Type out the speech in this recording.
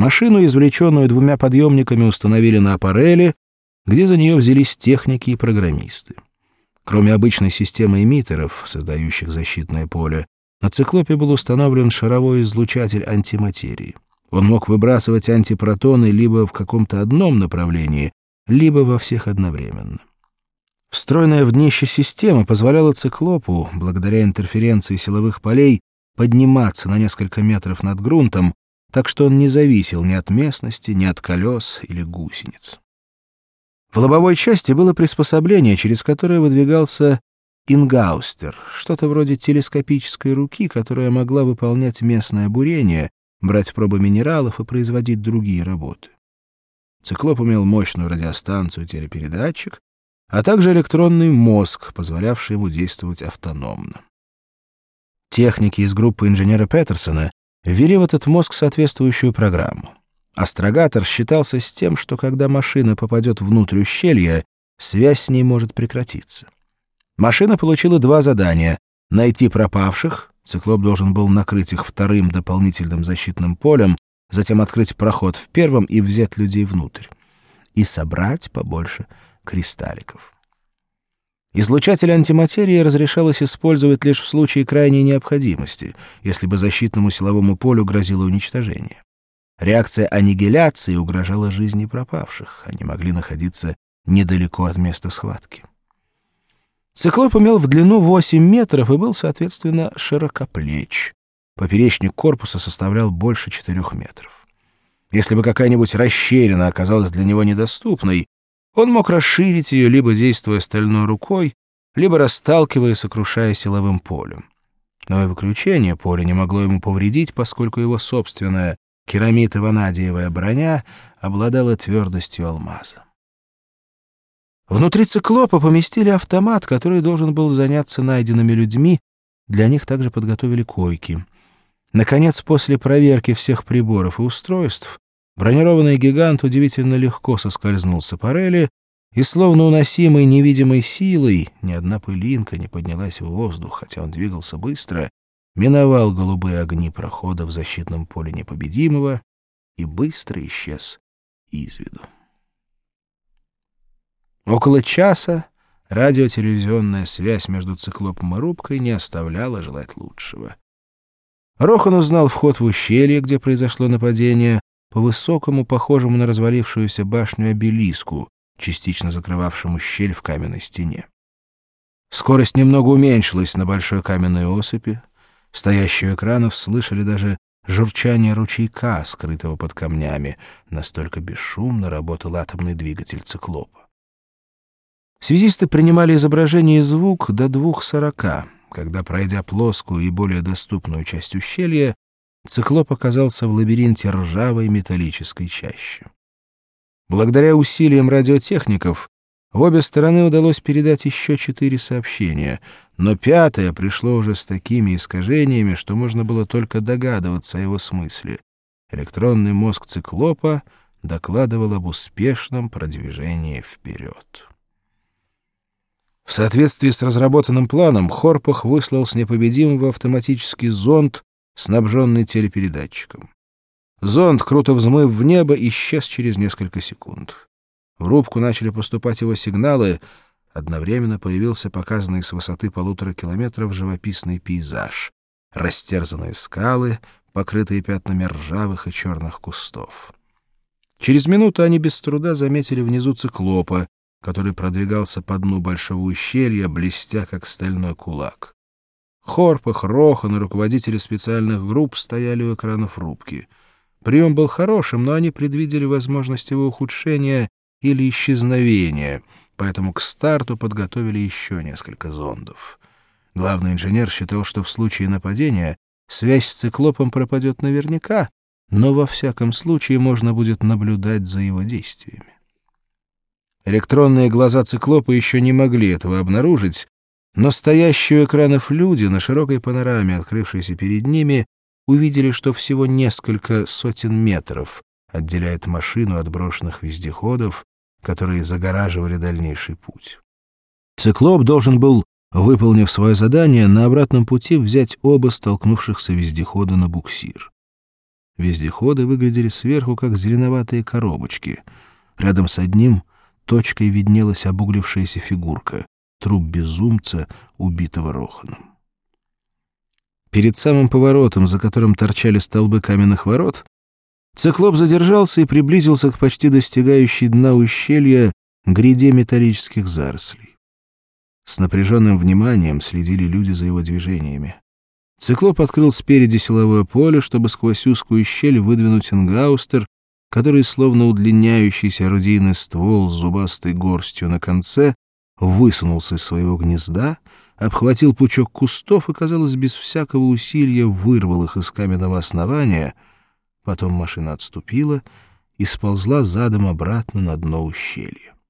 Машину, извлеченную двумя подъемниками, установили на аппареле, где за нее взялись техники и программисты. Кроме обычной системы эмиттеров, создающих защитное поле, на «Циклопе» был установлен шаровой излучатель антиматерии. Он мог выбрасывать антипротоны либо в каком-то одном направлении, либо во всех одновременно. Встроенная в днище система позволяла «Циклопу», благодаря интерференции силовых полей, подниматься на несколько метров над грунтом, так что он не зависел ни от местности, ни от колес или гусениц. В лобовой части было приспособление, через которое выдвигался ингаустер, что-то вроде телескопической руки, которая могла выполнять местное бурение, брать пробы минералов и производить другие работы. «Циклоп» имел мощную радиостанцию, телепередатчик, а также электронный мозг, позволявший ему действовать автономно. Техники из группы инженера Петерсона ввели в этот мозг соответствующую программу. Астрогатор считался с тем, что когда машина попадет внутрь ущелья, связь с ней может прекратиться. Машина получила два задания — найти пропавших, «Циклоп» должен был накрыть их вторым дополнительным защитным полем, затем открыть проход в первом и взять людей внутрь, и собрать побольше кристалликов. Излучатель антиматерии разрешалось использовать лишь в случае крайней необходимости, если бы защитному силовому полю грозило уничтожение. Реакция аннигиляции угрожала жизни пропавших, они могли находиться недалеко от места схватки. «Циклоп» имел в длину 8 метров и был, соответственно, широкоплеч. Поперечник корпуса составлял больше 4 метров. Если бы какая-нибудь расщелина оказалась для него недоступной, он мог расширить ее, либо действуя стальной рукой, либо расталкивая, сокрушая силовым полем. Но и выключение поля не могло ему повредить, поскольку его собственная керамито-ванадиевая броня обладала твердостью алмаза. Внутри «Циклопа» поместили автомат, который должен был заняться найденными людьми, для них также подготовили койки. Наконец, после проверки всех приборов и устройств, бронированный гигант удивительно легко соскользнул с аппарели и, словно уносимый невидимой силой, ни одна пылинка не поднялась в воздух, хотя он двигался быстро, миновал голубые огни прохода в защитном поле непобедимого и быстро исчез из виду. Около часа радиотелевизионная связь между «Циклопом» и рубкой не оставляла желать лучшего. Рохан узнал вход в ущелье, где произошло нападение, по высокому, похожему на развалившуюся башню обелиску, частично закрывавшему щель в каменной стене. Скорость немного уменьшилась на большой каменной осыпи. Стоящие у экранов слышали даже журчание ручейка, скрытого под камнями. Настолько бесшумно работал атомный двигатель «Циклопа». Связисты принимали изображение и звук до 2:40, когда, пройдя плоскую и более доступную часть ущелья, «Циклоп» оказался в лабиринте ржавой металлической чащи. Благодаря усилиям радиотехников в обе стороны удалось передать еще 4 сообщения, но 5-е пришло уже с такими искажениями, что можно было только догадываться о его смысле. Электронный мозг «Циклопа» докладывал об успешном продвижении вперед. В соответствии с разработанным планом, Хорпах выслал с непобедимого автоматический зонд, снабженный телепередатчиком. Зонд, круто взмыв в небо, исчез через несколько секунд. В рубку начали поступать его сигналы. Одновременно появился показанный с высоты 1,5 километров живописный пейзаж. Растерзанные скалы, покрытые пятнами ржавых и черных кустов. Через минуту они без труда заметили внизу «Циклопа», который продвигался по дну большого ущелья, блестя, как стальной кулак. Хорпах, Рохан и руководители специальных групп стояли у экранов рубки. Прием был хорошим, но они предвидели возможность его ухудшения или исчезновения, поэтому к старту подготовили еще несколько зондов. Главный инженер считал, что в случае нападения связь с «Циклопом» пропадет наверняка, но во всяком случае можно будет наблюдать за его действиями. Электронные глаза «Циклопа» еще не могли этого обнаружить, но стоящие у экранов люди на широкой панораме, открывшейся перед ними, увидели, что всего несколько сотен метров отделяет машину от брошенных вездеходов, которые загораживали дальнейший путь. «Циклоп» должен был, выполнив свое задание, на обратном пути взять оба столкнувшихся вездехода на буксир. Вездеходы выглядели сверху, как зеленоватые коробочки. Рядом с одним точкой виднелась обуглившаяся фигурка — труп безумца, убитого Роханом. Перед самым поворотом, за которым торчали столбы каменных ворот, циклоп задержался и приблизился к почти достигающей дна ущелья гряде металлических зарослей. С напряженным вниманием следили люди за его движениями. Циклоп открыл спереди силовое поле, чтобы сквозь узкую щель выдвинуть энгаустер, который, словно удлиняющийся орудийный ствол с зубастой горстью на конце, высунулся из своего гнезда, обхватил пучок кустов и, казалось, без всякого усилия вырвал их из каменного основания. Потом машина отступила и сползла задом обратно на дно ущелья.